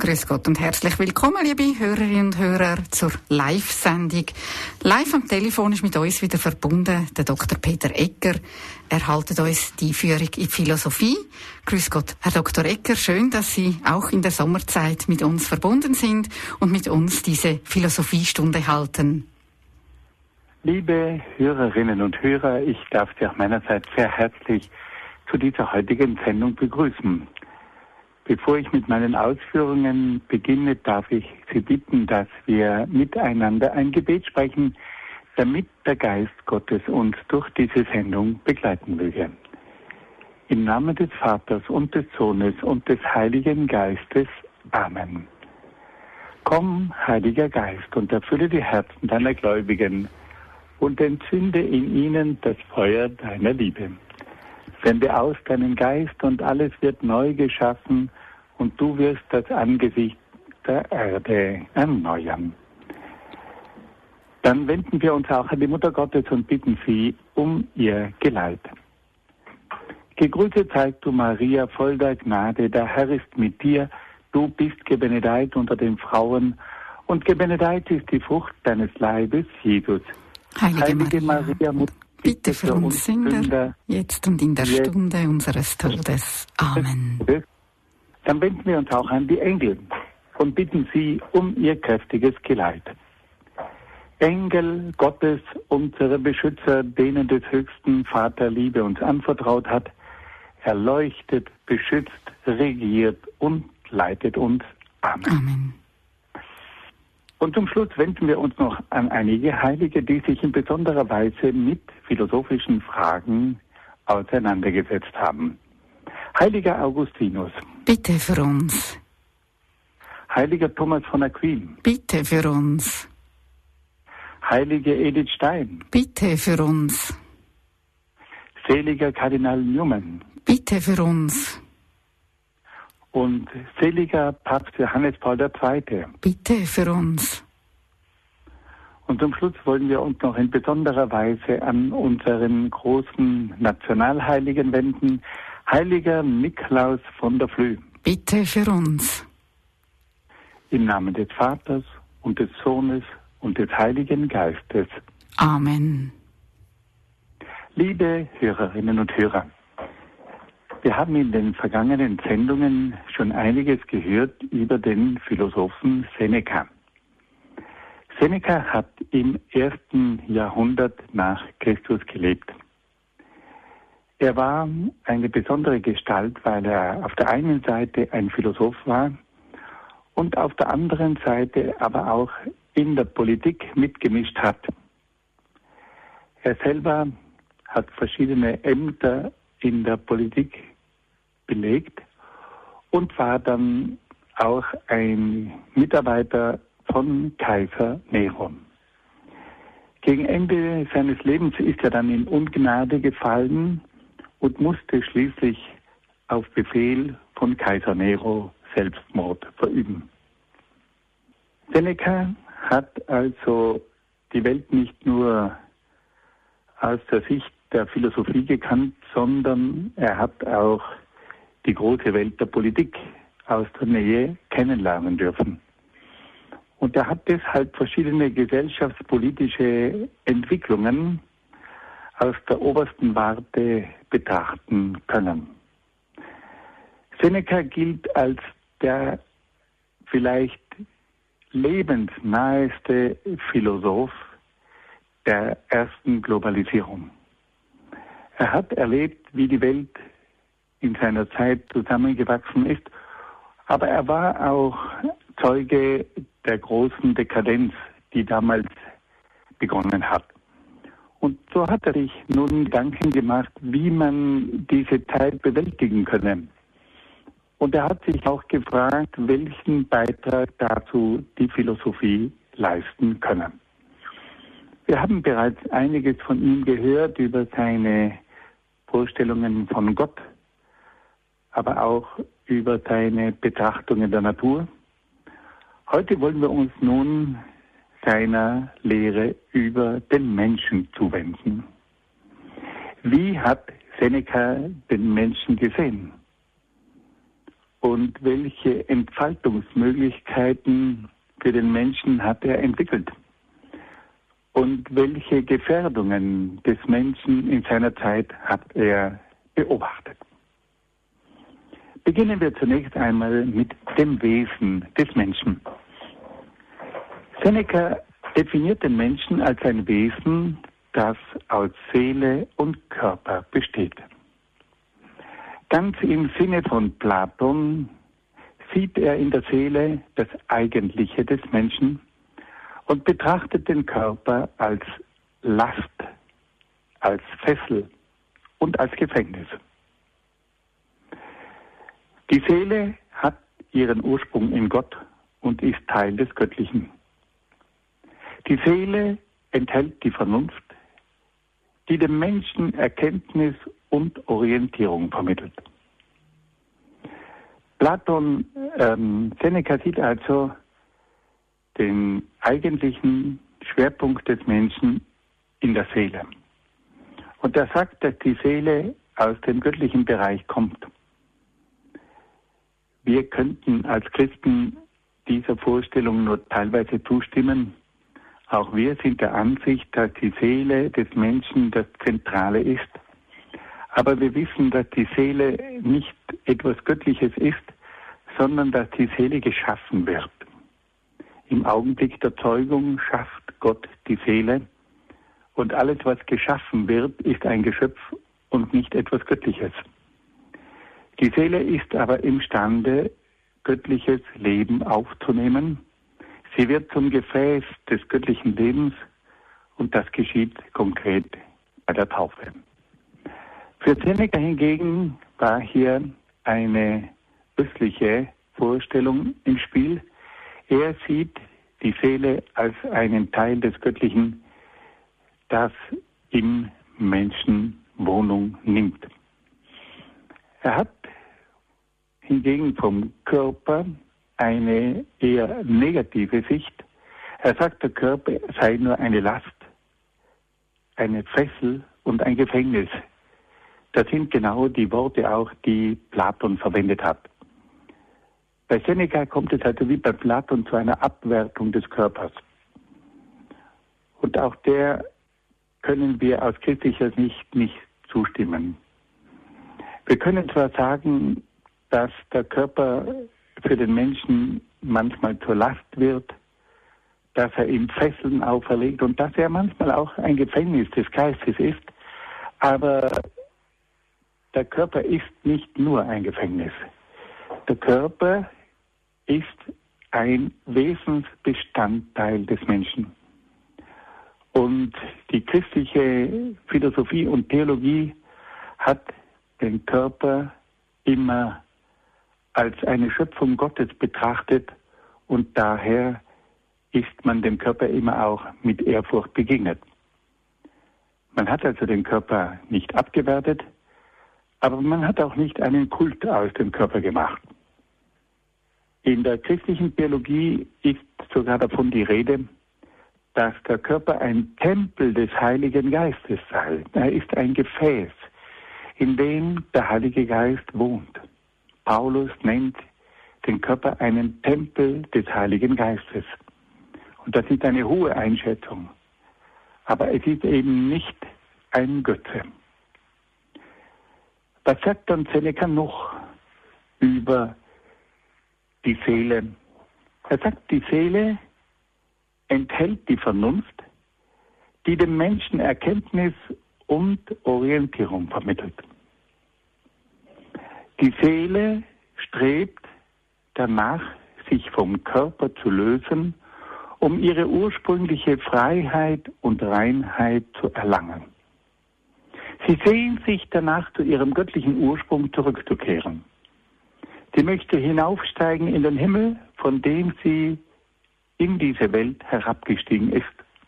Grüß Gott und herzlich willkommen, liebe Hörerinnen und Hörer, zur Live-Sendung. Live am Telefon ist mit uns wieder verbunden der Dr. Peter Egger. Er haltet uns die Führung in die Philosophie. Grüß Gott, Herr Dr. Egger, schön, dass Sie auch in der Sommerzeit mit uns verbunden sind und mit uns diese Philosophiestunde halten. Liebe Hörerinnen und Hörer, ich darf Sie auch meinerseits sehr herzlich zu dieser heutigen Sendung begrüßen. Bevor ich mit meinen Ausführungen beginne, darf ich Sie bitten, dass wir miteinander ein Gebet sprechen, damit der Geist Gottes uns durch diese Sendung begleiten möge. Im Namen des Vaters und des Sohnes und des Heiligen Geistes. Amen. Komm, Heiliger Geist, und erfülle die Herzen deiner Gläubigen und entzünde in ihnen das Feuer deiner Liebe. Sende aus deinen Geist und alles wird neu geschaffen und du wirst das Angesicht der Erde erneuern. Dann wenden wir uns auch an die Mutter Gottes und bitten sie um ihr Geleit. Gegrüßet seist du, Maria, voll der Gnade, der Herr ist mit dir. Du bist gebenedeit unter den Frauen und gebenedeit ist die Frucht deines Leibes, Jesus. Heilige Maria, bitte für uns Sünder, jetzt und in der Stunde unseres Todes. Amen. Dann wenden wir uns auch an die Engel und bitten sie um ihr kräftiges Geleit. Engel Gottes, unsere Beschützer, denen des höchsten Vater Liebe uns anvertraut hat, erleuchtet, beschützt, regiert und leitet uns. Amen. Amen. Und zum Schluss wenden wir uns noch an einige Heilige, die sich in besonderer Weise mit philosophischen Fragen auseinandergesetzt haben. Heiliger Augustinus. Bitte für uns. Heiliger Thomas von Aquin. Bitte für uns. Heilige Edith Stein. Bitte für uns. Seliger Kardinal Newman. Bitte für uns. Und seliger Papst Johannes Paul II. Bitte für uns. Und zum Schluss wollen wir uns noch in besonderer Weise an unseren großen Nationalheiligen wenden, Heiliger Nikolaus von der Flüe. Bitte für uns. Im Namen des Vaters und des Sohnes und des Heiligen Geistes. Amen. Liebe Hörerinnen und Hörer, wir haben in den vergangenen Sendungen schon einiges gehört über den Philosophen Seneca. Seneca hat im 1. Jahrhundert nach Christus gelebt. Er war eine besondere Gestalt, weil er auf der einen Seite ein Philosoph war und auf der anderen Seite aber auch in der Politik mitgemischt hat. Er selber hat verschiedene Ämter in der Politik belegt und war dann auch ein Mitarbeiter von Kaiser Nero. Gegen Ende seines Lebens ist er dann in Ungnade gefallen und musste schließlich auf Befehl von Kaiser Nero Selbstmord verüben. Seneca hat also die Welt nicht nur aus der Sicht der Philosophie gekannt, sondern er hat auch die große Welt der Politik aus der Nähe kennenlernen dürfen. Und er hat deshalb verschiedene gesellschaftspolitische Entwicklungen aus der obersten Warte betrachten können. Seneca gilt als der vielleicht lebensnaheste Philosoph der ersten Globalisierung. Er hat erlebt, wie die Welt in seiner Zeit zusammengewachsen ist, aber er war auch Zeuge der großen Dekadenz, die damals begonnen hat. Und so hat er sich nun Gedanken gemacht, wie man diese Zeit bewältigen könne. Und er hat sich auch gefragt, welchen Beitrag dazu die Philosophie leisten könne. Wir haben bereits einiges von ihm gehört über seine Vorstellungen von Gott, aber auch über seine Betrachtungen der Natur. Heute wollen wir uns nun seiner Lehre über den Menschen zuwenden. Wie hat Seneca den Menschen gesehen? und welche Entfaltungsmöglichkeiten für den Menschen hat er entwickelt und welche Gefährdungen des Menschen in seiner Zeit hat er beobachtet. Beginnen wir zunächst einmal mit dem Wesen des Menschen. Seneca definiert den Menschen als ein Wesen, das aus Seele und Körper besteht. Ganz im Sinne von Platon sieht er in der Seele das Eigentliche des Menschen und betrachtet den Körper als Last, als Fessel und als Gefängnis. Die Seele hat ihren Ursprung in Gott und ist Teil des Göttlichen. Die Seele enthält die Vernunft, die dem Menschen Erkenntnis und Orientierung vermittelt. Seneca sieht also den eigentlichen Schwerpunkt des Menschen in der Seele. Und er sagt, dass die Seele aus dem göttlichen Bereich kommt. Wir könnten als Christen dieser Vorstellung nur teilweise zustimmen. Auch wir sind der Ansicht, dass die Seele des Menschen das Zentrale ist. Aber wir wissen, dass die Seele nicht etwas Göttliches ist, sondern dass die Seele geschaffen wird. Im Augenblick der Zeugung schafft Gott die Seele und alles, was geschaffen wird, ist ein Geschöpf und nicht etwas Göttliches. Die Seele ist aber imstande, göttliches Leben aufzunehmen. Sie wird zum Gefäß des göttlichen Lebens und das geschieht konkret bei der Taufe. Für Seneca hingegen war hier eine östliche Vorstellung im Spiel. Er sieht die Seele als einen Teil des Göttlichen, das im Menschen Wohnung nimmt. Er hat hingegen vom Körper eine eher negative Sicht. Er sagt, der Körper sei nur eine Last, eine Fessel und ein Gefängnis. Das sind genau die Worte auch, die Platon verwendet hat. Bei Seneca kommt es also wie bei Platon zu einer Abwertung des Körpers. Und auch der können wir aus christlicher Sicht nicht zustimmen. Wir können zwar sagen, dass der Körper für den Menschen manchmal zur Last wird, dass er ihm Fesseln auferlegt und dass er manchmal auch ein Gefängnis des Geistes ist, aber der Körper ist nicht nur ein Gefängnis. Der Körper ist ein Wesensbestandteil des Menschen. Und die christliche Philosophie und Theologie hat den Körper immer als eine Schöpfung Gottes betrachtet und daher ist man dem Körper immer auch mit Ehrfurcht begegnet. Man hat also den Körper nicht abgewertet, aber man hat auch nicht einen Kult aus dem Körper gemacht. In der christlichen Theologie ist sogar davon die Rede, dass der Körper ein Tempel des Heiligen Geistes sei. Er ist ein Gefäß, in dem der Heilige Geist wohnt. Paulus nennt den Körper einen Tempel des Heiligen Geistes. Und das ist eine hohe Einschätzung. Aber es ist eben nicht ein Götze. Was sagt dann Seneca noch über die Seele? Er sagt, die Seele enthält die Vernunft, die dem Menschen Erkenntnis und Orientierung vermittelt. Die Seele strebt danach, sich vom Körper zu lösen, um ihre ursprüngliche Freiheit und Reinheit zu erlangen. Sie sehnt sich danach, zu ihrem göttlichen Ursprung zurückzukehren. Sie möchte hinaufsteigen in den Himmel, von dem sie in diese Welt herabgestiegen ist.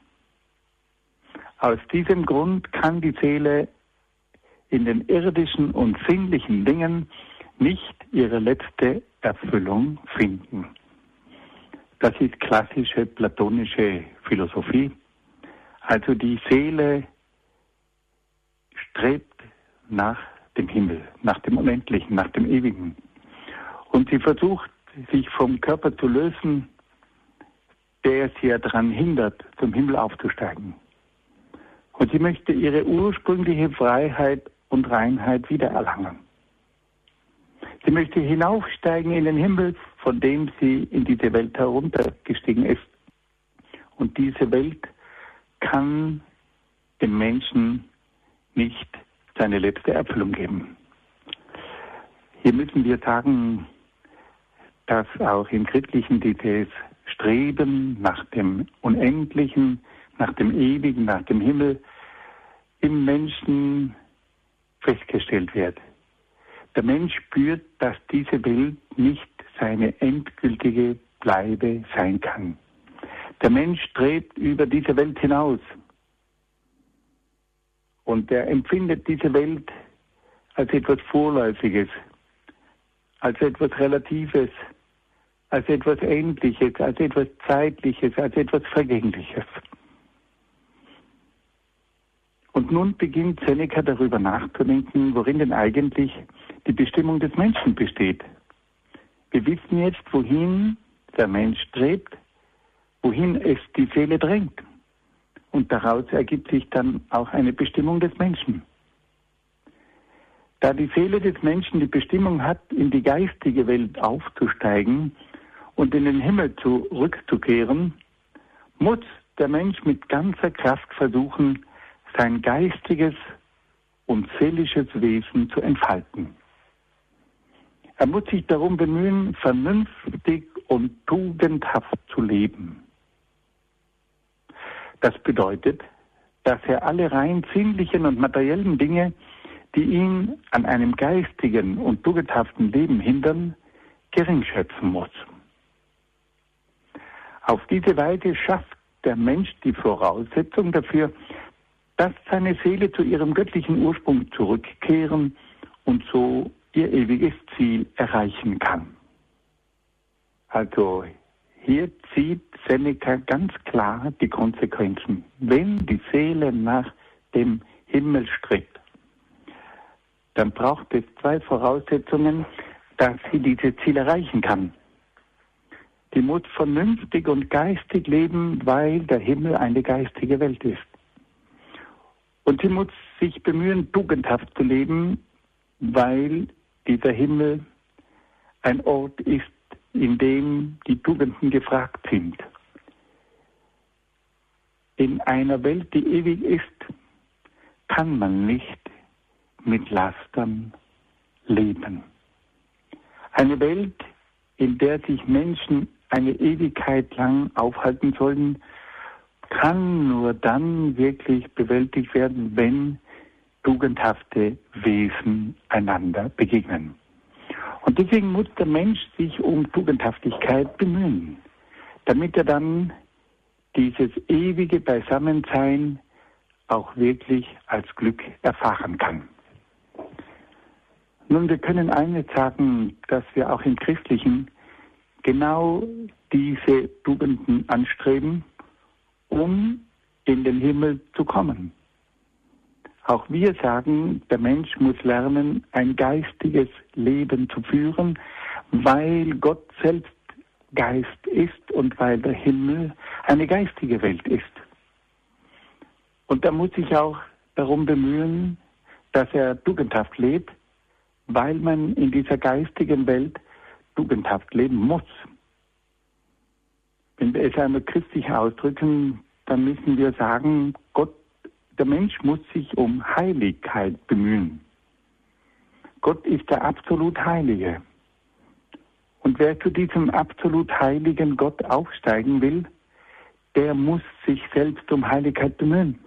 Aus diesem Grund kann die Seele in den irdischen und sinnlichen Dingen nicht ihre letzte Erfüllung finden. Das ist klassische platonische Philosophie. Also die Seele strebt nach dem Himmel, nach dem Unendlichen, nach dem Ewigen. Und sie versucht, sich vom Körper zu lösen, der sie ja daran hindert, zum Himmel aufzusteigen. Und sie möchte ihre ursprüngliche Freiheit und Reinheit wiedererlangen. Sie möchte hinaufsteigen in den Himmel, von dem sie in diese Welt heruntergestiegen ist. Und diese Welt kann dem Menschen nicht seine letzte Erfüllung geben. Hier müssen wir sagen, dass auch im Christlichen dieses Streben nach dem Unendlichen, nach dem Ewigen, nach dem Himmel im Menschen festgestellt wird. Der Mensch spürt, dass diese Welt nicht seine endgültige Bleibe sein kann. Der Mensch strebt über diese Welt hinaus und er empfindet diese Welt als etwas Vorläufiges, als etwas Relatives, als etwas Endliches, als etwas Zeitliches, als etwas Vergängliches. Und nun beginnt Seneca darüber nachzudenken, worin denn eigentlich die Bestimmung des Menschen besteht. Wir wissen jetzt, wohin der Mensch strebt, wohin es die Seele drängt. Und daraus ergibt sich dann auch eine Bestimmung des Menschen. Da die Seele des Menschen die Bestimmung hat, in die geistige Welt aufzusteigen und in den Himmel zurückzukehren, muss der Mensch mit ganzer Kraft versuchen, sein geistiges und seelisches Wesen zu entfalten. Er muss sich darum bemühen, vernünftig und tugendhaft zu leben. Das bedeutet, dass er alle rein sinnlichen und materiellen Dinge, die ihn an einem geistigen und tugendhaften Leben hindern, geringschätzen muss. Auf diese Weise schafft der Mensch die Voraussetzung dafür, dass seine Seele zu ihrem göttlichen Ursprung zurückkehren und so ihr ewiges Ziel erreichen kann. Also hier zieht Seneca ganz klar die Konsequenzen. Wenn die Seele nach dem Himmel strebt, dann braucht es zwei Voraussetzungen, dass sie dieses Ziel erreichen kann. Die muss vernünftig und geistig leben, weil der Himmel eine geistige Welt ist. Und sie muss sich bemühen, tugendhaft zu leben, weil dieser Himmel ein Ort ist, in dem die Tugenden gefragt sind. In einer Welt, die ewig ist, kann man nicht mit Lastern leben. Eine Welt, in der sich Menschen eine Ewigkeit lang aufhalten sollen, kann nur dann wirklich bewältigt werden, wenn tugendhafte Wesen einander begegnen. Und deswegen muss der Mensch sich um Tugendhaftigkeit bemühen, damit er dann dieses ewige Beisammensein auch wirklich als Glück erfahren kann. Nun, wir können eines sagen, dass wir auch im Christlichen genau diese Tugenden anstreben, um in den Himmel zu kommen. Auch wir sagen, der Mensch muss lernen, ein geistiges Leben zu führen, weil Gott selbst Geist ist und weil der Himmel eine geistige Welt ist. Und er muss sich auch darum bemühen, dass er tugendhaft lebt, weil man in dieser geistigen Welt tugendhaft leben muss. Wenn wir es einmal christlich ausdrücken, dann müssen wir sagen, der Mensch muss sich um Heiligkeit bemühen. Gott ist der absolut Heilige. Und wer zu diesem absolut heiligen Gott aufsteigen will, der muss sich selbst um Heiligkeit bemühen.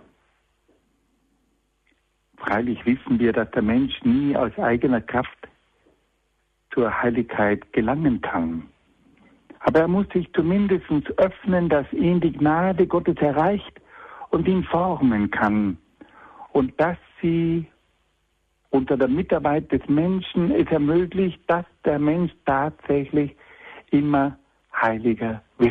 Freilich wissen wir, dass der Mensch nie aus eigener Kraft zur Heiligkeit gelangen kann. Aber er muss sich zumindest öffnen, dass ihn die Gnade Gottes erreicht und ihn formen kann. Und dass sie unter der Mitarbeit des Menschen es ermöglicht, dass der Mensch tatsächlich immer heiliger wird.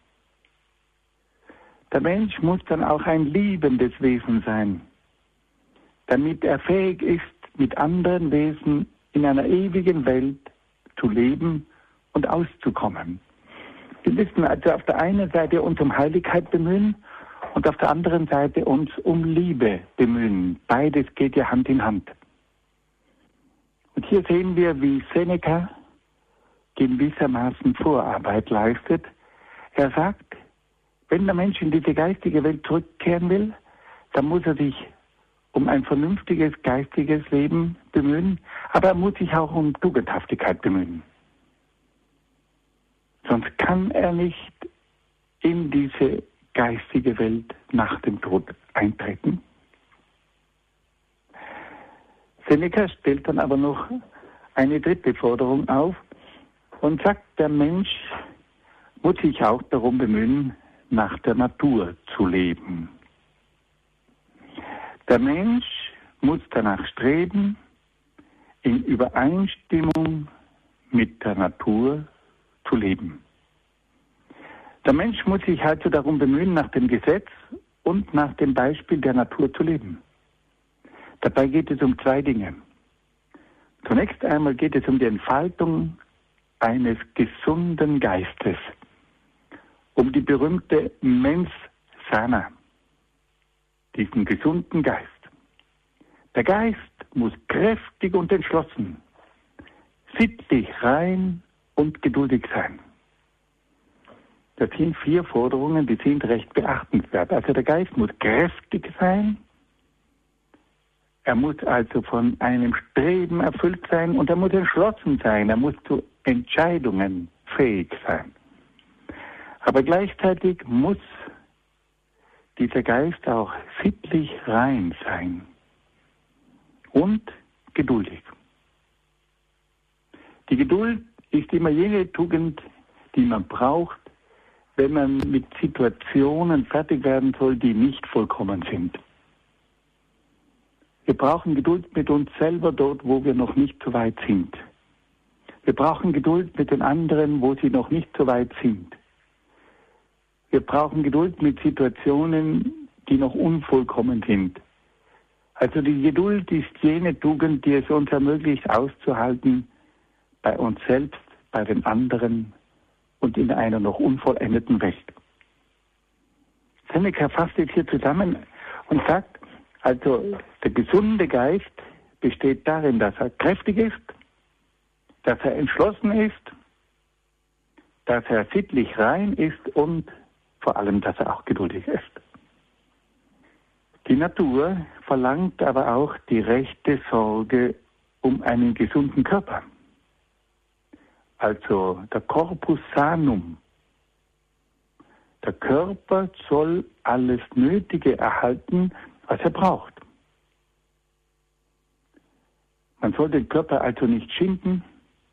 Der Mensch muss dann auch ein liebendes Wesen sein, damit er fähig ist, mit anderen Wesen in einer ewigen Welt zu leben und auszukommen. Wir müssen also auf der einen Seite uns um Heiligkeit bemühen und auf der anderen Seite uns um Liebe bemühen. Beides geht ja Hand in Hand. Und hier sehen wir, wie Seneca gewissermaßen Vorarbeit leistet. Er sagt, wenn der Mensch in diese geistige Welt zurückkehren will, dann muss er sich um ein vernünftiges geistiges Leben bemühen, aber er muss sich auch um Tugendhaftigkeit bemühen. Sonst kann er nicht in diese geistige Welt nach dem Tod eintreten. Seneca stellt dann aber noch eine dritte Forderung auf und sagt, der Mensch muss sich auch darum bemühen, nach der Natur zu leben. Der Mensch muss danach streben, in Übereinstimmung mit der Natur zu leben. Der Mensch muss sich also darum bemühen, nach dem Gesetz und nach dem Beispiel der Natur zu leben. Dabei geht es um zwei Dinge. Zunächst einmal geht es um die Entfaltung eines gesunden Geistes, um die berühmte Mens sana, diesen gesunden Geist. Der Geist muss kräftig und entschlossen, sittlich rein und geduldig sein. Das sind 4 Forderungen, die sind recht beachtenswert. Also der Geist muss kräftig sein, er muss also von einem Streben erfüllt sein und er muss entschlossen sein, er muss zu Entscheidungen fähig sein. Aber gleichzeitig muss dieser Geist auch sittlich rein sein und geduldig. Die Geduld ist immer jene Tugend, die man braucht, wenn man mit Situationen fertig werden soll, die nicht vollkommen sind. Wir brauchen Geduld mit uns selber dort, wo wir noch nicht so weit sind. Wir brauchen Geduld mit den anderen, wo sie noch nicht so weit sind. Wir brauchen Geduld mit Situationen, die noch unvollkommen sind. Also die Geduld ist jene Tugend, die es uns ermöglicht, auszuhalten bei uns selbst, bei den anderen und in einer noch unvollendeten Welt. Seneca fasst es hier zusammen und sagt, also der gesunde Geist besteht darin, dass er kräftig ist, dass er entschlossen ist, dass er sittlich rein ist und vor allem, dass er auch geduldig ist. Die Natur verlangt aber auch die rechte Sorge um einen gesunden Körper. Also der Corpus sanum. Der Körper soll alles Nötige erhalten, was er braucht. Man soll den Körper also nicht schinden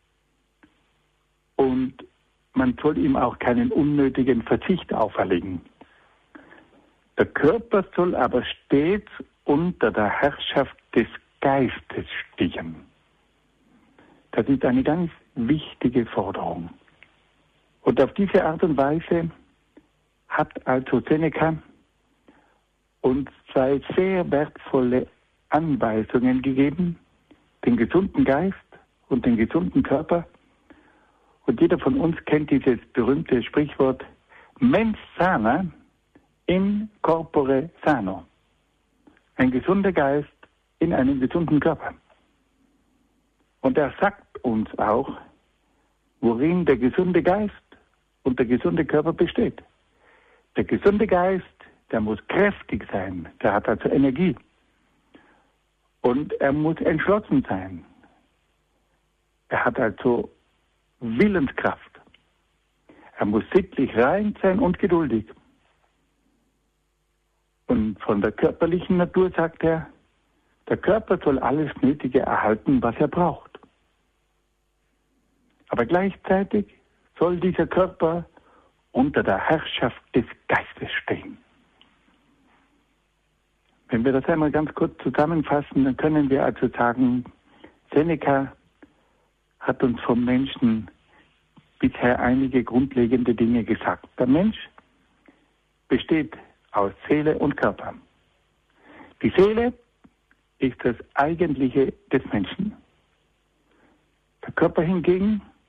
und man soll ihm auch keinen unnötigen Verzicht auferlegen. Der Körper soll aber stets unter der Herrschaft des Geistes stehen. Das ist eine ganz wichtige Forderung. Und auf diese Art und Weise hat also Seneca uns 2 sehr wertvolle Anweisungen gegeben, den gesunden Geist und den gesunden Körper. Und jeder von uns kennt dieses berühmte Sprichwort, mens sana in corpore sano. Ein gesunder Geist in einem gesunden Körper. Und er sagt uns auch, worin der gesunde Geist und der gesunde Körper besteht. Der gesunde Geist, der muss kräftig sein, der hat also Energie. Und er muss entschlossen sein. Er hat also Willenskraft. Er muss sittlich rein sein und geduldig. Und von der körperlichen Natur sagt er, der Körper soll alles Nötige erhalten, was er braucht. Aber gleichzeitig soll dieser Körper unter der Herrschaft des Geistes stehen. Wenn wir das einmal ganz kurz zusammenfassen, dann können wir also sagen, Seneca hat uns vom Menschen bisher einige grundlegende Dinge gesagt. Der Mensch besteht aus Seele und Körper. Die Seele ist das Eigentliche des Menschen. Der Körper hingegen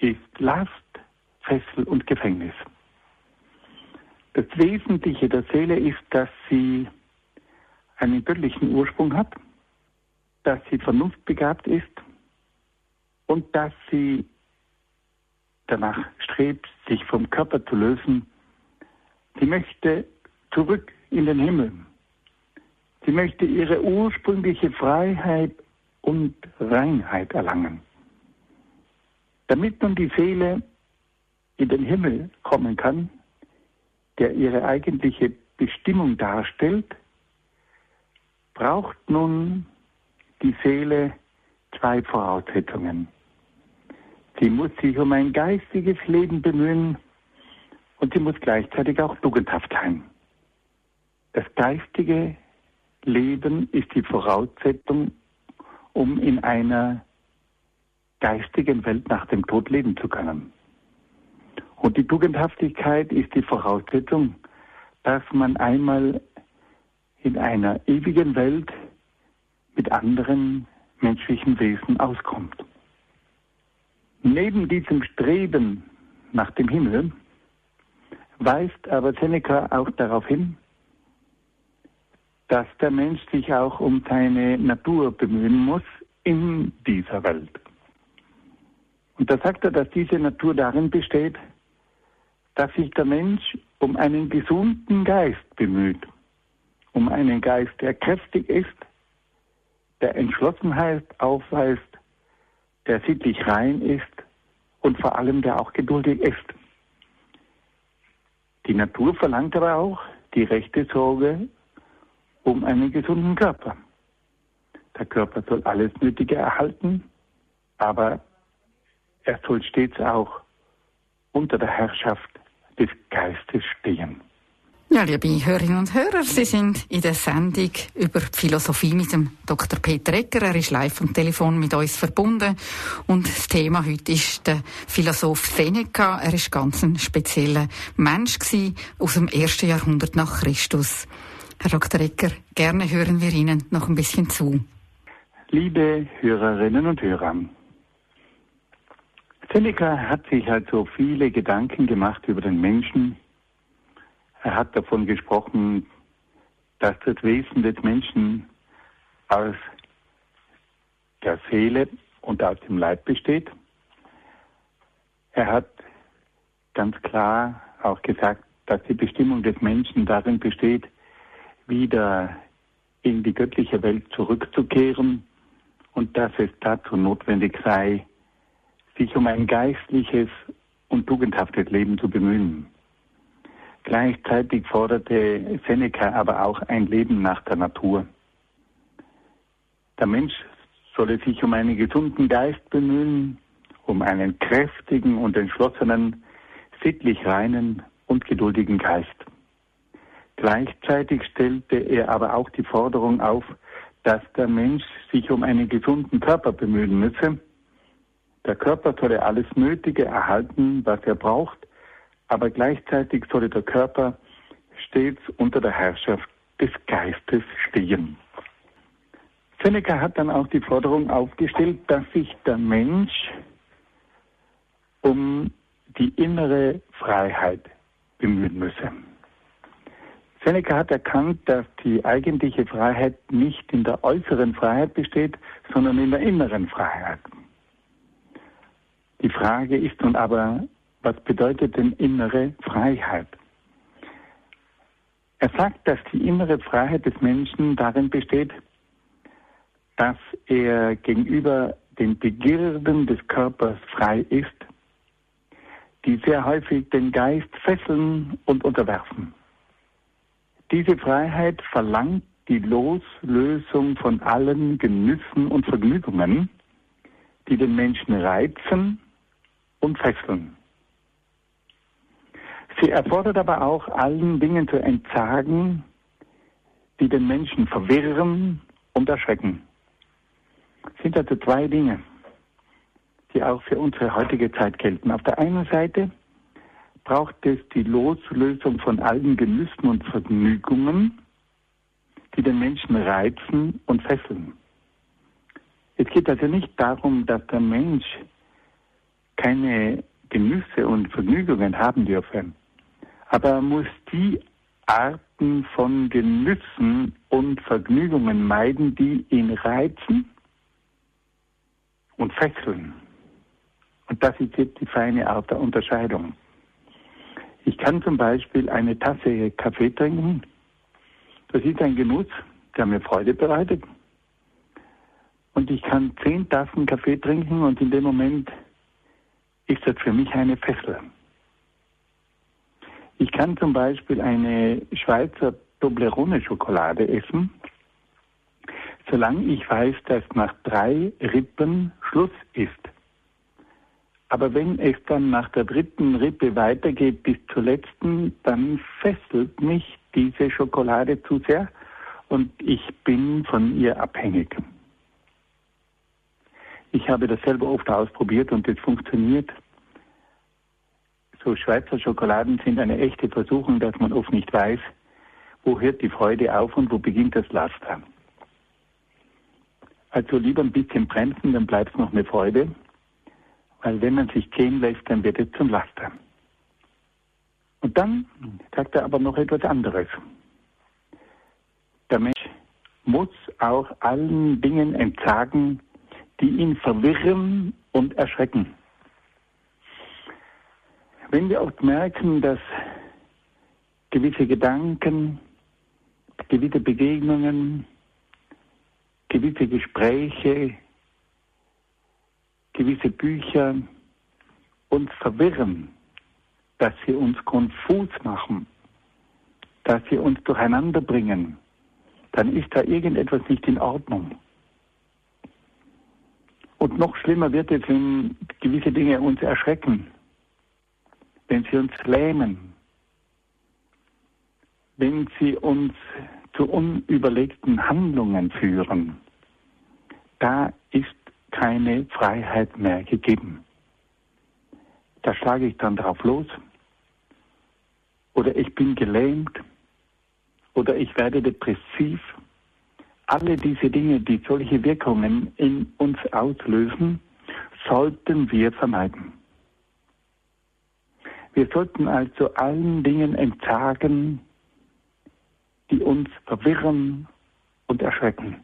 ist Last, Fessel und Gefängnis. Das Wesentliche der Seele ist, dass sie einen göttlichen Ursprung hat, dass sie vernunftbegabt ist und dass sie danach strebt, sich vom Körper zu lösen. Sie möchte zurück in den Himmel. Sie möchte ihre ursprüngliche Freiheit und Reinheit erlangen. Damit nun die Seele in den Himmel kommen kann, der ihre eigentliche Bestimmung darstellt, braucht nun die Seele zwei Voraussetzungen. Sie muss sich um ein geistiges Leben bemühen und sie muss gleichzeitig auch tugendhaft sein. Das geistige Leben ist die Voraussetzung, um in einer geistigen Welt nach dem Tod leben zu können. Und die Tugendhaftigkeit ist die Voraussetzung, dass man einmal in einer ewigen Welt mit anderen menschlichen Wesen auskommt. Neben diesem Streben nach dem Himmel weist aber Seneca auch darauf hin, dass der Mensch sich auch um seine Natur bemühen muss in dieser Welt. Und da sagt er, dass diese Natur darin besteht, dass sich der Mensch um einen gesunden Geist bemüht, um einen Geist, der kräftig ist, der Entschlossenheit aufweist, der sittlich rein ist und vor allem der auch geduldig ist. Die Natur verlangt aber auch die rechte Sorge um einen gesunden Körper. Der Körper soll alles Nötige erhalten, aber er soll stets auch unter der Herrschaft des Geistes stehen. Ja, liebe Hörerinnen und Hörer, Sie sind in der Sendung über die Philosophie mit dem Dr. Peter Egger. Er ist live am Telefon mit uns verbunden. Und das Thema heute ist der Philosoph Seneca. Er ist ganz ein spezieller Mensch gewesen, aus dem 1. Jahrhundert nach Christus. Herr Dr. Egger, gerne hören wir Ihnen noch ein bisschen zu. Liebe Hörerinnen und Hörer, Seneca hat sich also viele Gedanken gemacht über den Menschen. Er hat davon gesprochen, dass das Wesen des Menschen aus der Seele und aus dem Leib besteht. Er hat ganz klar auch gesagt, dass die Bestimmung des Menschen darin besteht, wieder in die göttliche Welt zurückzukehren und dass es dazu notwendig sei, sich um ein geistliches und tugendhaftes Leben zu bemühen. Gleichzeitig forderte Seneca aber auch ein Leben nach der Natur. Der Mensch solle sich um einen gesunden Geist bemühen, um einen kräftigen und entschlossenen, sittlich reinen und geduldigen Geist. Gleichzeitig stellte er aber auch die Forderung auf, dass der Mensch sich um einen gesunden Körper bemühen müsse. Der Körper solle alles Nötige erhalten, was er braucht, aber gleichzeitig solle der Körper stets unter der Herrschaft des Geistes stehen. Seneca hat dann auch die Forderung aufgestellt, dass sich der Mensch um die innere Freiheit bemühen müsse. Seneca hat erkannt, dass die eigentliche Freiheit nicht in der äußeren Freiheit besteht, sondern in der inneren Freiheit. Die Frage ist nun aber, was bedeutet denn innere Freiheit? Er sagt, dass die innere Freiheit des Menschen darin besteht, dass er gegenüber den Begierden des Körpers frei ist, die sehr häufig den Geist fesseln und unterwerfen. Diese Freiheit verlangt die Loslösung von allen Genüssen und Vergnügungen, die den Menschen reizen und fesseln. Sie erfordert aber auch, allen Dingen zu entsagen, die den Menschen verwirren und erschrecken. Es sind also zwei Dinge, die auch für unsere heutige Zeit gelten. Auf der einen Seite braucht es die Loslösung von allen Genüssen und Vergnügungen, die den Menschen reizen und fesseln. Es geht also nicht darum, dass der Mensch keine Genüsse und Vergnügungen haben dürfe. Aber er muss die Arten von Genüssen und Vergnügungen meiden, die ihn reizen und fesseln. Und das ist jetzt die feine Art der Unterscheidung. Ich kann zum Beispiel eine Tasse Kaffee trinken. Das ist ein Genuss, der mir Freude bereitet. Und ich kann 10 Tassen Kaffee trinken und in dem Moment ist das für mich eine Fessel. Ich kann zum Beispiel eine Schweizer Toblerone-Schokolade essen, solange ich weiß, dass nach 3 Rippen Schluss ist. Aber wenn es dann nach der 3. Rippe weitergeht bis zur letzten, dann fesselt mich diese Schokolade zu sehr und ich bin von ihr abhängig. Ich habe das selber oft ausprobiert und es funktioniert. So Schweizer Schokoladen sind eine echte Versuchung, dass man oft nicht weiß, wo hört die Freude auf und wo beginnt das Laster. Also lieber ein bisschen bremsen, dann bleibt es noch eine Freude. Weil wenn man sich gehen lässt, dann wird es zum Laster. Und dann sagt er aber noch etwas anderes. Der Mensch muss auch allen Dingen entsagen, die ihn verwirren und erschrecken. Wenn wir oft merken, dass gewisse Gedanken, gewisse Begegnungen, gewisse Gespräche, gewisse Bücher uns verwirren, dass sie uns konfus machen, dass sie uns durcheinander bringen, dann ist da irgendetwas nicht in Ordnung. Und noch schlimmer wird es, wenn gewisse Dinge uns erschrecken, wenn sie uns lähmen, wenn sie uns zu unüberlegten Handlungen führen. Da ist keine Freiheit mehr gegeben. Da schlage ich dann drauf los. Oder ich bin gelähmt. Oder ich werde depressiv. Alle diese Dinge, die solche Wirkungen in uns auslösen, sollten wir vermeiden. Wir sollten also allen Dingen entsagen, die uns verwirren und erschrecken.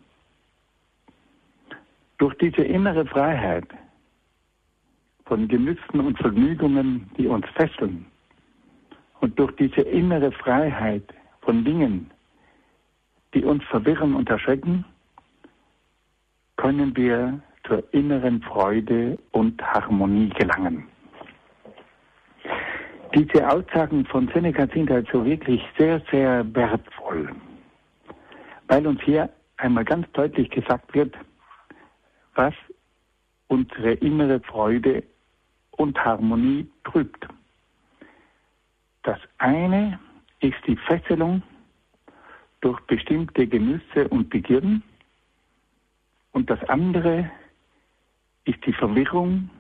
Durch diese innere Freiheit von Genüssen und Vergnügungen, die uns fesseln, und durch diese innere Freiheit von Dingen, die uns verwirren und erschrecken, können wir zur inneren Freude und Harmonie gelangen. Diese Aussagen von Seneca sind also wirklich sehr, sehr wertvoll, weil uns hier einmal ganz deutlich gesagt wird, was unsere innere Freude und Harmonie trübt. Das eine ist die Fesselung durch bestimmte Genüsse und Begierden und das andere ist die Verwirrung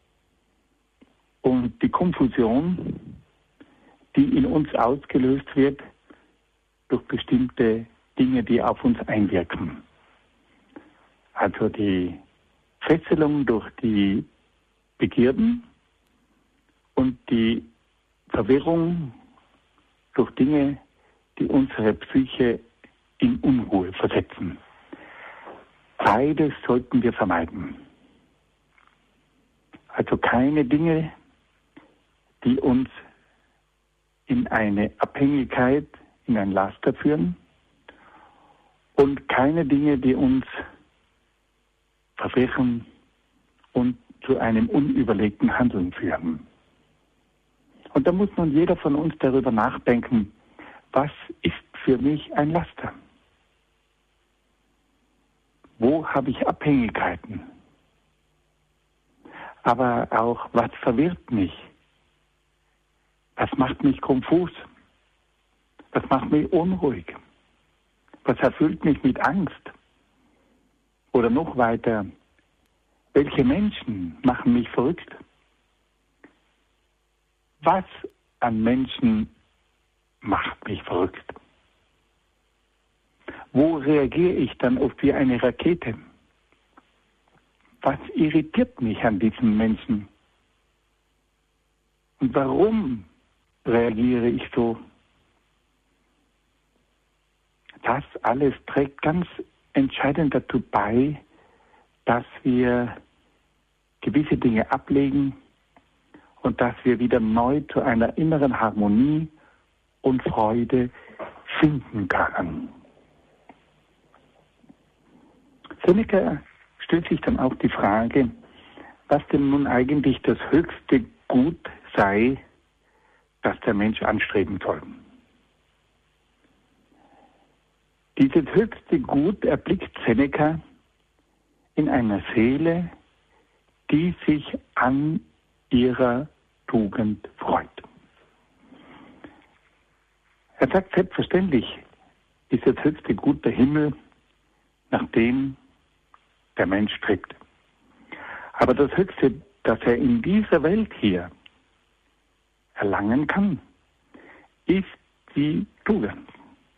und die Konfusion, die in uns ausgelöst wird durch bestimmte Dinge, die auf uns einwirken. Also die Fesselung durch die Begierden und die Verwirrung durch Dinge, die unsere Psyche in Unruhe versetzen. Beides sollten wir vermeiden. Also keine Dinge, die uns in eine Abhängigkeit, in ein Laster führen und keine Dinge, die uns verwirren und zu einem unüberlegten Handeln führen. Und da muss nun jeder von uns darüber nachdenken, was ist für mich ein Laster? Wo habe ich Abhängigkeiten? Aber auch, was verwirrt mich? Was macht mich konfus? Was macht mich unruhig? Was erfüllt mich mit Angst? Oder noch weiter, welche Menschen machen mich verrückt? Was an Menschen macht mich verrückt? Wo reagiere ich dann oft wie eine Rakete? Was irritiert mich an diesen Menschen? Und warum reagiere ich so? Das alles trägt ganz entscheidend dazu bei, dass wir gewisse Dinge ablegen und dass wir wieder neu zu einer inneren Harmonie und Freude finden können. Seneca stellt sich dann auch die Frage, was denn nun eigentlich das höchste Gut sei, das der Mensch anstreben soll. Dieses höchste Gut erblickt Seneca in einer Seele, die sich an ihrer Tugend freut. Er sagt, selbstverständlich ist das höchste Gut der Himmel, nach dem der Mensch strebt. Aber das Höchste, das er in dieser Welt hier erlangen kann, ist die Tugend.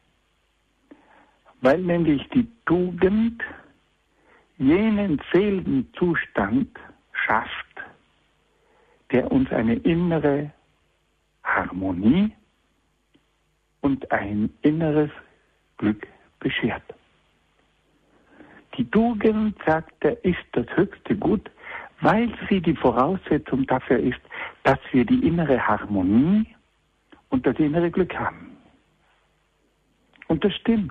Weil nämlich die Tugend jenen Seelenzustand schafft, der uns eine innere Harmonie und ein inneres Glück beschert. Die Tugend, sagt er, ist das höchste Gut, weil sie die Voraussetzung dafür ist, dass wir die innere Harmonie und das innere Glück haben. Und das stimmt.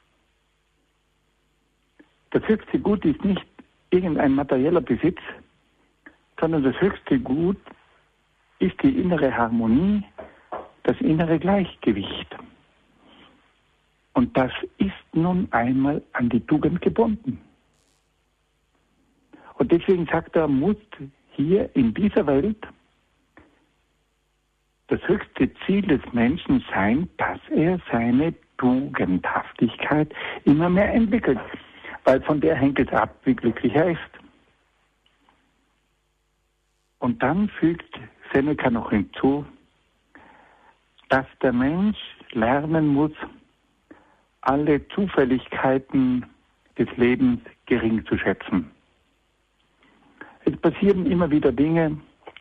Das höchste Gut ist nicht irgendein materieller Besitz, sondern das höchste Gut ist die innere Harmonie, das innere Gleichgewicht. Und das ist nun einmal an die Tugend gebunden. Und deswegen sagt er, muss hier in dieser Welt das höchste Ziel des Menschen sein, dass er seine Tugendhaftigkeit immer mehr entwickelt. Weil von der hängt es ab, wie glücklich er ist. Und dann fügt Seneca noch hinzu, dass der Mensch lernen muss, alle Zufälligkeiten des Lebens gering zu schätzen. Es passieren immer wieder Dinge.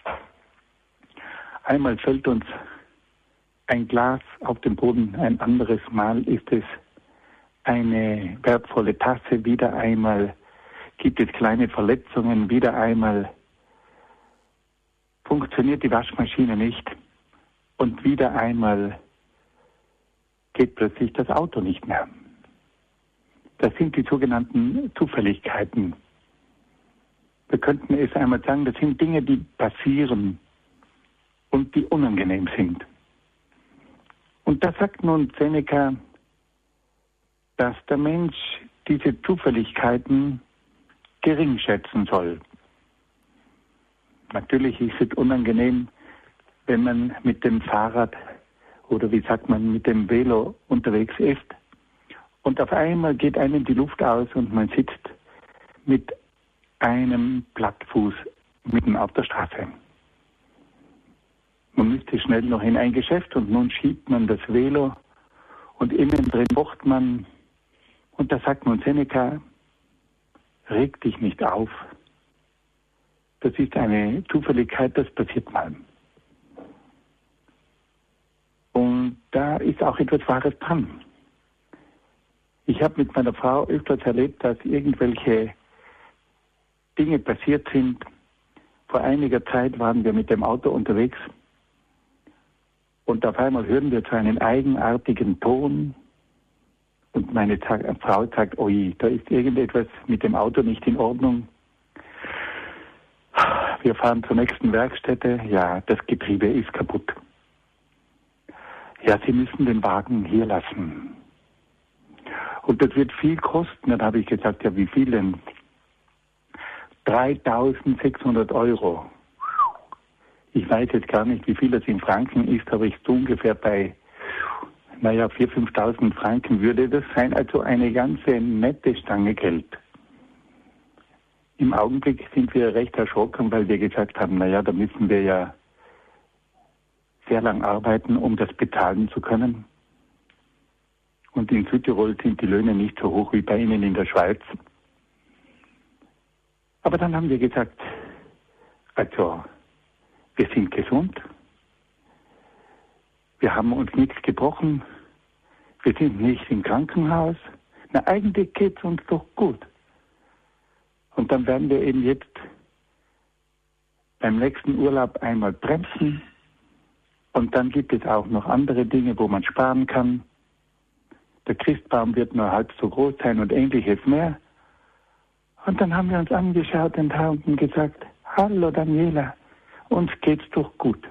Einmal fällt uns ein Glas auf den Boden, ein anderes Mal ist es eine wertvolle Tasse, wieder einmal gibt es kleine Verletzungen, wieder einmal funktioniert die Waschmaschine nicht und wieder einmal geht plötzlich das Auto nicht mehr. Das sind die sogenannten Zufälligkeiten. Wir könnten es einmal sagen, das sind Dinge, die passieren und die unangenehm sind. Und da sagt nun Seneca, dass der Mensch diese Zufälligkeiten gering schätzen soll. Natürlich ist es unangenehm, wenn man mit dem Fahrrad oder wie sagt man, mit dem Velo unterwegs ist und auf einmal geht einem die Luft aus und man sitzt mit einem Plattfuß mitten auf der Straße. Man müsste schnell noch in ein Geschäft und nun schiebt man das Velo und innen drin pocht man und da sagt nun Seneca, reg dich nicht auf. Das ist eine Zufälligkeit, das passiert mal. Und da ist auch etwas Wahres dran. Ich habe mit meiner Frau öfters erlebt, dass irgendwelche Dinge passiert sind. Vor einiger Zeit waren wir mit dem Auto unterwegs und auf einmal hören wir so einen eigenartigen Ton und meine Frau sagt, oi, da ist irgendetwas mit dem Auto nicht in Ordnung. Wir fahren zur nächsten Werkstätte, ja, das Getriebe ist kaputt. Ja, Sie müssen den Wagen hier lassen. Und das wird viel kosten. Dann habe ich gesagt, ja, wie viel denn? 3.600 €. Ich weiß jetzt gar nicht, wie viel das in Franken ist, aber ich so ungefähr bei, 4.000, 5.000 Franken würde das sein. Also eine ganze nette Stange Geld. Im Augenblick sind wir recht erschrocken, weil wir gesagt haben, da müssen wir ja sehr lang arbeiten, um das bezahlen zu können. Und in Südtirol sind die Löhne nicht so hoch wie bei Ihnen in der Schweiz. Aber dann haben wir gesagt, also wir sind gesund, wir haben uns nichts gebrochen, wir sind nicht im Krankenhaus. Na, eigentlich geht es uns doch gut. Und dann werden wir eben jetzt beim nächsten Urlaub einmal bremsen. Und dann gibt es auch noch andere Dinge, wo man sparen kann. Der Christbaum wird nur halb so groß sein und ähnliches mehr. Und dann haben wir uns angeschaut und haben gesagt, hallo Daniela, uns geht's doch gut.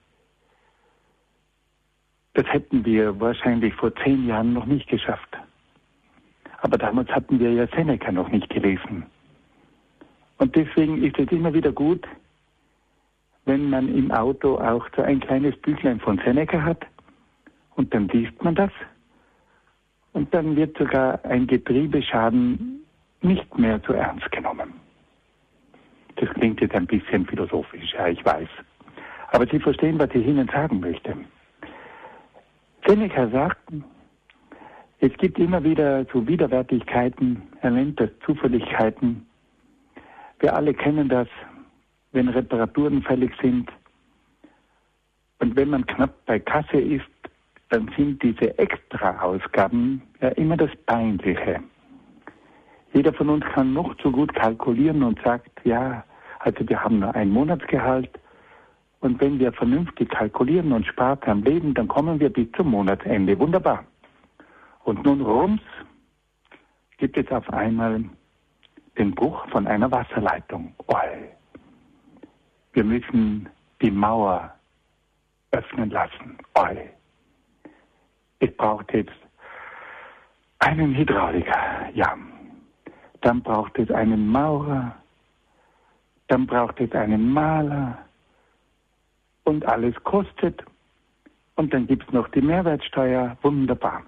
Das hätten wir wahrscheinlich vor 10 Jahren noch nicht geschafft. Aber damals hatten wir ja Seneca noch nicht gelesen. Und deswegen ist es immer wieder gut, wenn man im Auto auch so ein kleines Büchlein von Seneca hat. Und dann liest man das. Und dann wird sogar ein Getriebeschaden nicht mehr so ernst genommen. Das klingt jetzt ein bisschen philosophisch, ja, ich weiß. Aber Sie verstehen, was ich Ihnen sagen möchte. Seneca sagt, es gibt immer wieder so Widerwärtigkeiten, er nennt das Zufälligkeiten. Wir alle kennen das, wenn Reparaturen fällig sind. Und wenn man knapp bei Kasse ist, dann sind diese Extra-Ausgaben ja immer das Peinliche. Jeder von uns kann noch so gut kalkulieren und sagt, ja, also wir haben nur ein Monatsgehalt. Und wenn wir vernünftig kalkulieren und sparsam leben, dann kommen wir bis zum Monatsende. Wunderbar. Und nun rums gibt es auf einmal den Bruch von einer Wasserleitung. Oi. Wir müssen die Mauer öffnen lassen. Oi. Es braucht jetzt einen Hydrauliker. Ja. Dann braucht es einen Maurer. Dann braucht es einen Maler. Und alles kostet. Und dann gibt es noch die Mehrwertsteuer. Wunderbar.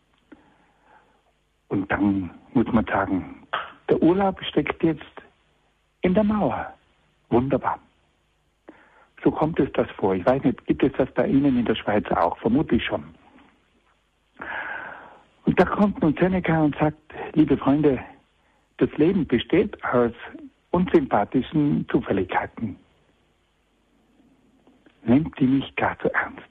Und dann muss man sagen, der Urlaub steckt jetzt in der Mauer. Wunderbar. So kommt es das vor. Ich weiß nicht, gibt es das bei Ihnen in der Schweiz auch? Vermutlich schon. Und da kommt nun Seneca und sagt, liebe Freunde, das Leben besteht aus unsympathischen Zufälligkeiten. Nehmt die nicht gar zu ernst.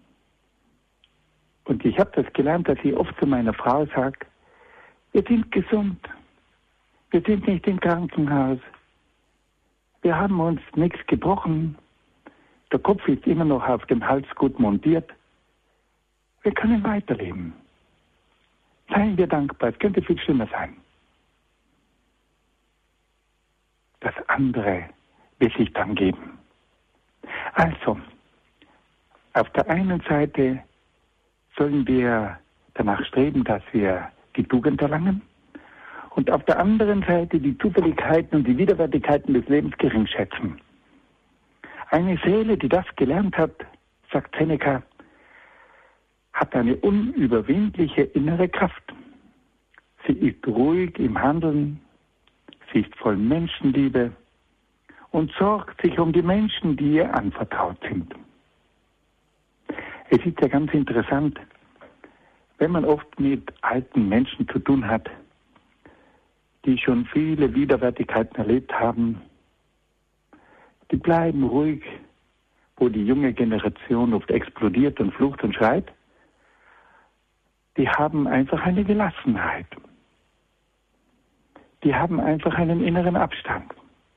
Und ich habe das gelernt, dass ich oft zu meiner Frau sage, wir sind gesund. Wir sind nicht im Krankenhaus. Wir haben uns nichts gebrochen. Der Kopf ist immer noch auf dem Hals gut montiert. Wir können weiterleben. Seien wir dankbar. Es könnte viel schlimmer sein. Das andere wird sich dann geben. Also, auf der einen Seite sollen wir danach streben, dass wir die Tugend erlangen und auf der anderen Seite die Zufälligkeiten und die Widerwärtigkeiten des Lebens gering schätzen. Eine Seele, die das gelernt hat, sagt Seneca, hat eine unüberwindliche innere Kraft. Sie ist ruhig im Handeln, sie ist voll Menschenliebe und sorgt sich um die Menschen, die ihr anvertraut sind. Es ist ja ganz interessant, wenn man oft mit alten Menschen zu tun hat, die schon viele Widerwärtigkeiten erlebt haben, die bleiben ruhig, wo die junge Generation oft explodiert und flucht und schreit. Die haben einfach eine Gelassenheit. Die haben einfach einen inneren Abstand.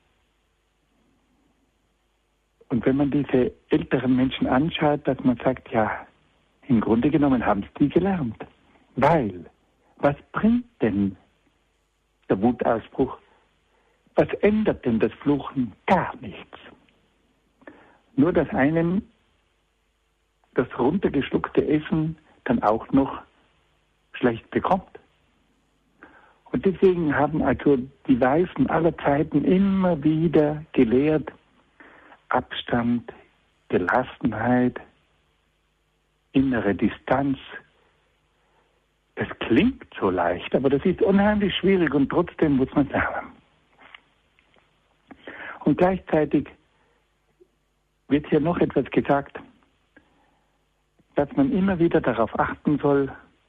Und wenn man diese älteren Menschen anschaut, dass man sagt, ja, im Grunde genommen haben es die gelernt. Weil, was bringt denn der Wutausbruch? Was ändert denn das Fluchen? Gar nichts. Nur, dass einem das runtergeschluckte Essen dann auch noch schlecht bekommt. Und deswegen haben also die Weisen aller Zeiten immer wieder gelehrt, Abstand, Gelassenheit, innere Distanz. Das klingt so leicht, aber das ist unheimlich schwierig und trotzdem muss man lernen. Und gleichzeitig wird hier noch etwas gesagt, dass man immer wieder darauf achten soll,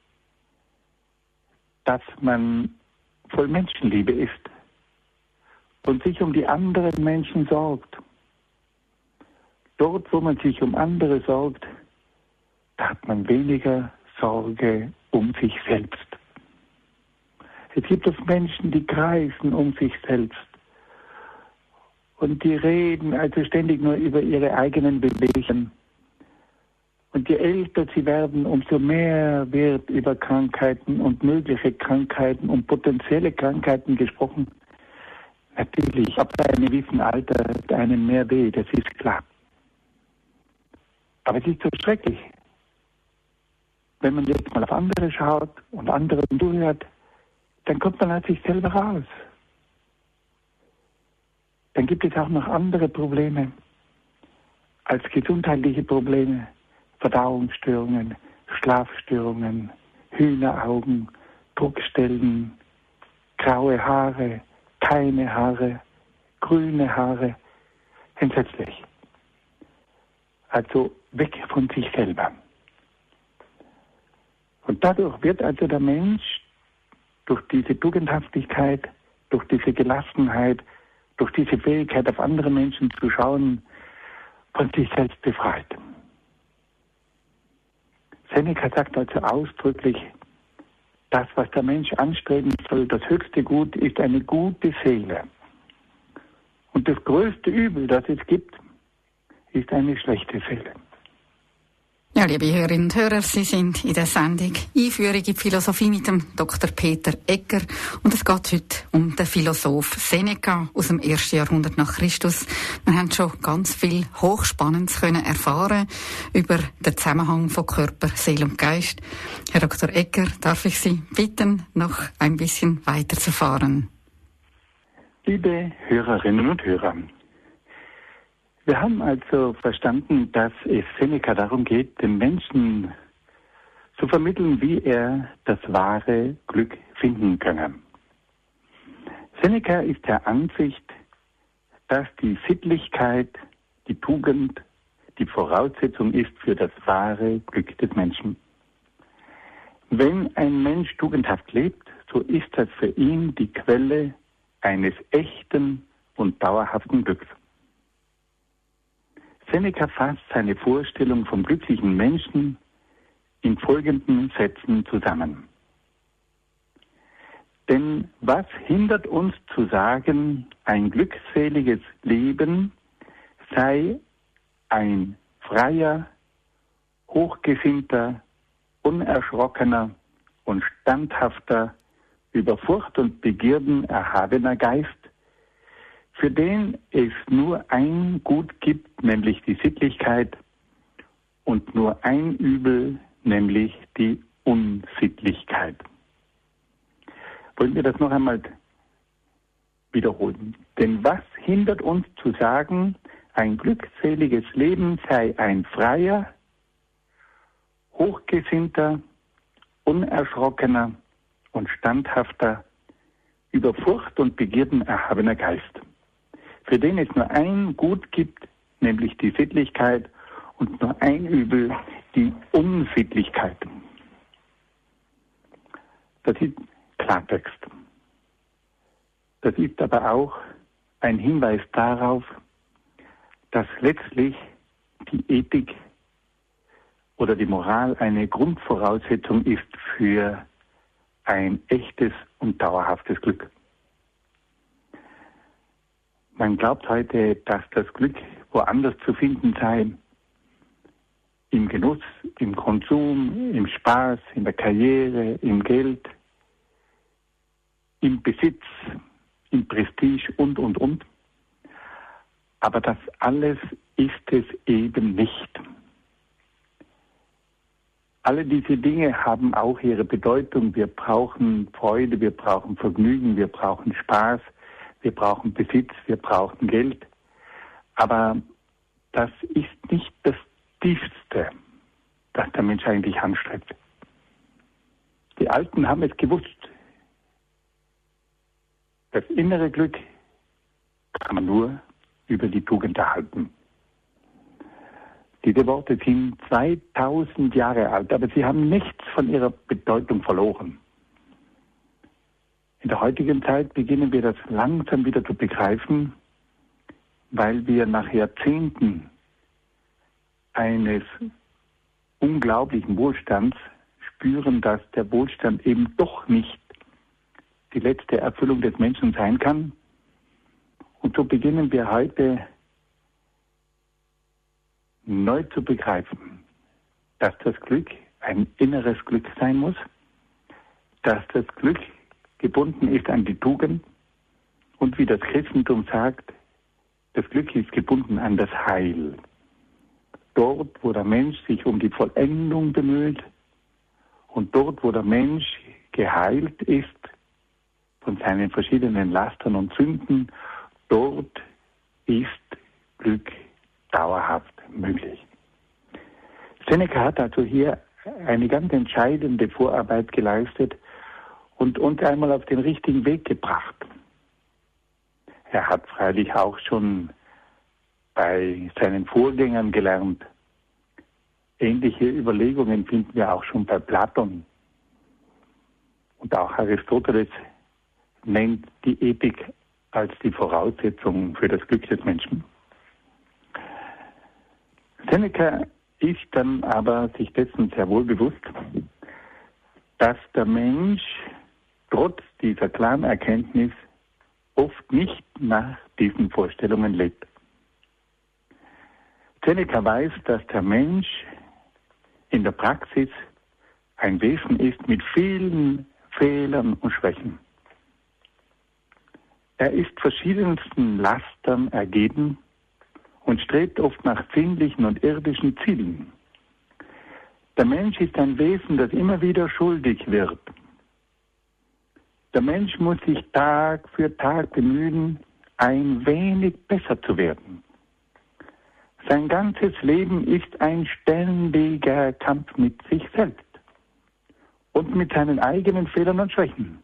dass man voll Menschenliebe ist und sich um die anderen Menschen sorgt. Dort, wo man sich um andere sorgt, da hat man weniger Sorge um sich selbst. Es gibt es Menschen, die kreisen um sich selbst. Und die reden also ständig nur über ihre eigenen Bewegungen. Und je älter sie werden, umso mehr wird über Krankheiten und mögliche Krankheiten und potenzielle Krankheiten gesprochen. Natürlich, ab einem gewissen Alter tut einem mehr weh, das ist klar. Aber es ist so schrecklich. Wenn man jetzt mal auf andere schaut und andere zuhört, dann kommt man aus sich selber raus. Dann gibt es auch noch andere Probleme als gesundheitliche Probleme. Verdauungsstörungen, Schlafstörungen, Hühneraugen, Druckstellen, graue Haare, keine Haare, grüne Haare. Entsetzlich. Also weg von sich selber. Und dadurch wird also der Mensch durch diese Tugendhaftigkeit, durch diese Gelassenheit, durch diese Fähigkeit, auf andere Menschen zu schauen, von sich selbst befreit. Seneca sagt also ausdrücklich, das, was der Mensch anstreben soll, das höchste Gut, ist eine gute Seele. Und das größte Übel, das es gibt, ist eine schlechte Seele. Ja, liebe Hörerinnen und Hörer, Sie sind in der Sendung Einführung in die Philosophie mit dem Dr. Peter Egger. Und es geht heute um den Philosoph Seneca aus dem 1. Jahrhundert nach Christus. Wir haben schon ganz viel Hochspannendes können erfahren über den Zusammenhang von Körper, Seele und Geist. Herr Dr. Egger, darf ich Sie bitten, noch ein bisschen weiterzufahren? Liebe Hörerinnen und Hörer, wir haben also verstanden, dass es Seneca darum geht, den Menschen zu vermitteln, wie er das wahre Glück finden könne. Seneca ist der Ansicht, dass die Sittlichkeit, die Tugend, die Voraussetzung ist für das wahre Glück des Menschen. Wenn ein Mensch tugendhaft lebt, so ist das für ihn die Quelle eines echten und dauerhaften Glücks. Seneca fasst seine Vorstellung vom glücklichen Menschen in folgenden Sätzen zusammen. Denn was hindert uns zu sagen, ein glückseliges Leben sei ein freier, hochgesinnter, unerschrockener und standhafter, über Furcht und Begierden erhabener Geist, für den es nur ein Gut gibt, nämlich die Sittlichkeit, und nur ein Übel, nämlich die Unsittlichkeit. Wollen wir das noch einmal wiederholen? Denn was hindert uns zu sagen, ein glückseliges Leben sei ein freier, hochgesinnter, unerschrockener und standhafter, über Furcht und Begierden erhabener Geist, für den es nur ein Gut gibt, nämlich die Sittlichkeit, und nur ein Übel, die Unsittlichkeit. Das ist Klartext. Das ist aber auch ein Hinweis darauf, dass letztlich die Ethik oder die Moral eine Grundvoraussetzung ist für ein echtes und dauerhaftes Glück. Man glaubt heute, dass das Glück woanders zu finden sei, im Genuss, im Konsum, im Spaß, in der Karriere, im Geld, im Besitz, im Prestige und. Aber das alles ist es eben nicht. Alle diese Dinge haben auch ihre Bedeutung. Wir brauchen Freude, wir brauchen Vergnügen, wir brauchen Spaß, wir brauchen Besitz, wir brauchen Geld. Aber das ist nicht das Tiefste, das der Mensch eigentlich anstrebt. Die Alten haben es gewusst. Das innere Glück kann man nur über die Tugend erhalten. Diese Worte sind 2000 Jahre alt, aber sie haben nichts von ihrer Bedeutung verloren. In der heutigen Zeit beginnen wir das langsam wieder zu begreifen, weil wir nach Jahrzehnten eines unglaublichen Wohlstands spüren, dass der Wohlstand eben doch nicht die letzte Erfüllung des Menschen sein kann. Und so beginnen wir heute neu zu begreifen, dass das Glück ein inneres Glück sein muss, dass das Glück gebunden ist an die Tugend und wie das Christentum sagt, das Glück ist gebunden an das Heil. Dort, wo der Mensch sich um die Vollendung bemüht und dort, wo der Mensch geheilt ist von seinen verschiedenen Lastern und Sünden, dort ist Glück dauerhaft möglich. Seneca hat also hier eine ganz entscheidende Vorarbeit geleistet und uns einmal auf den richtigen Weg gebracht. Er hat freilich auch schon bei seinen Vorgängern gelernt. Ähnliche Überlegungen finden wir auch schon bei Platon. Und auch Aristoteles nennt die Ethik als die Voraussetzung für das Glück des Menschen. Seneca ist dann aber sich dessen sehr wohl bewusst, dass der Mensch trotz dieser klaren Erkenntnis oft nicht nach diesen Vorstellungen lebt. Seneca weiß, dass der Mensch in der Praxis ein Wesen ist mit vielen Fehlern und Schwächen. Er ist verschiedensten Lastern ergeben und strebt oft nach sinnlichen und irdischen Zielen. Der Mensch ist ein Wesen, das immer wieder schuldig wird. Der Mensch muss sich Tag für Tag bemühen, ein wenig besser zu werden. Sein ganzes Leben ist ein ständiger Kampf mit sich selbst und mit seinen eigenen Fehlern und Schwächen.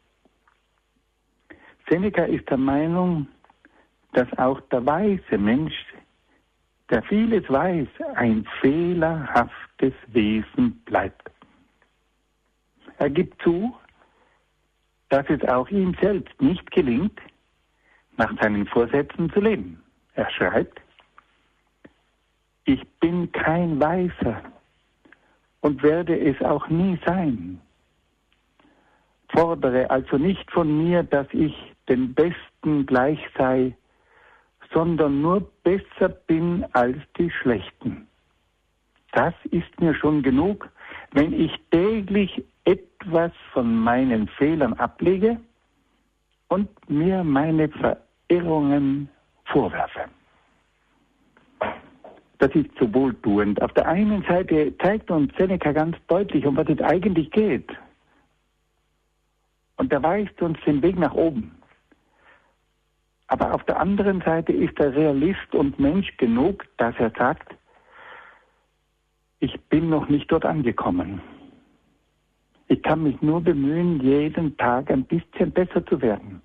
Seneca ist der Meinung, dass auch der weise Mensch, der vieles weiß, ein fehlerhaftes Wesen bleibt. Er gibt zu, dass es auch ihm selbst nicht gelingt, nach seinen Vorsätzen zu leben. Er schreibt, ich bin kein Weiser und werde es auch nie sein. Fordere also nicht von mir, dass ich den Besten gleich sei, sondern nur besser bin als die Schlechten. Das ist mir schon genug, wenn ich täglich etwas von meinen Fehlern ablege und mir meine Verirrungen vorwerfe. Das ist so wohltuend. Auf der einen Seite zeigt uns Seneca ganz deutlich, um was es eigentlich geht. Und er weist uns den Weg nach oben. Aber auf der anderen Seite ist er Realist und Mensch genug, dass er sagt, ich bin noch nicht dort angekommen. Ich kann mich nur bemühen, jeden Tag ein bisschen besser zu werden.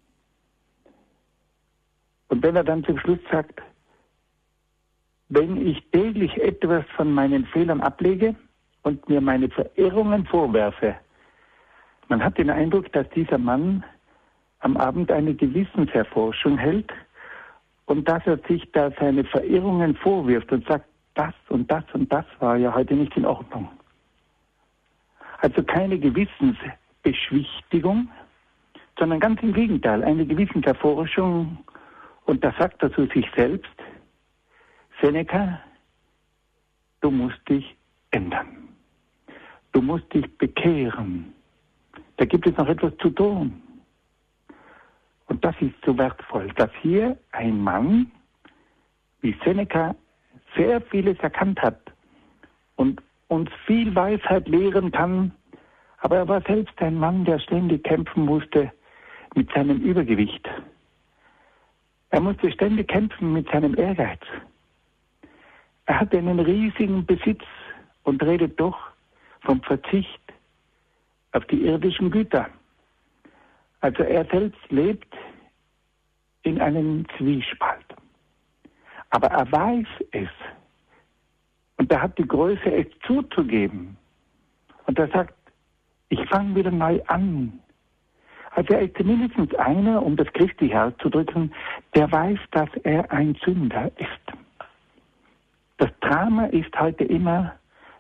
Und wenn er dann zum Schluss sagt, wenn ich täglich etwas von meinen Fehlern ablege und mir meine Verirrungen vorwerfe, man hat den Eindruck, dass dieser Mann am Abend eine Gewissenserforschung hält und dass er sich da seine Verirrungen vorwirft und sagt, das und das und das war ja heute nicht in Ordnung. Also keine Gewissensbeschwichtigung, sondern ganz im Gegenteil, eine Gewissenserforschung. Und da sagt er zu sich selbst, Seneca, du musst dich ändern. Du musst dich bekehren. Da gibt es noch etwas zu tun. Und das ist so wertvoll, dass hier ein Mann wie Seneca sehr vieles erkannt hat und uns viel Weisheit lehren kann, aber er war selbst ein Mann, der ständig kämpfen musste mit seinem Übergewicht. Er musste ständig kämpfen mit seinem Ehrgeiz. Er hatte einen riesigen Besitz und redet doch vom Verzicht auf die irdischen Güter. Also er selbst lebt in einem Zwiespalt. Aber er weiß es. Und er hat die Größe, es zuzugeben. Und er sagt, ich fange wieder neu an. Also er ist mindestens einer, um das christlich auszudrücken, der weiß, dass er ein Sünder ist. Das Drama ist heute immer,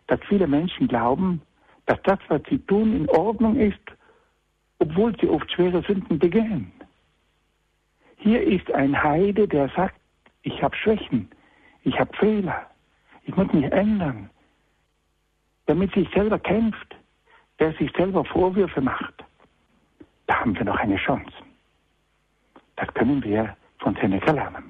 dass viele Menschen glauben, dass das, was sie tun, in Ordnung ist, obwohl sie oft schwere Sünden begehen. Hier ist ein Heide, der sagt, ich habe Schwächen, ich habe Fehler, ich muss mich ändern, der mit sich selber kämpft, der sich selber Vorwürfe macht. Da haben wir noch eine Chance. Das können wir von Seneca lernen.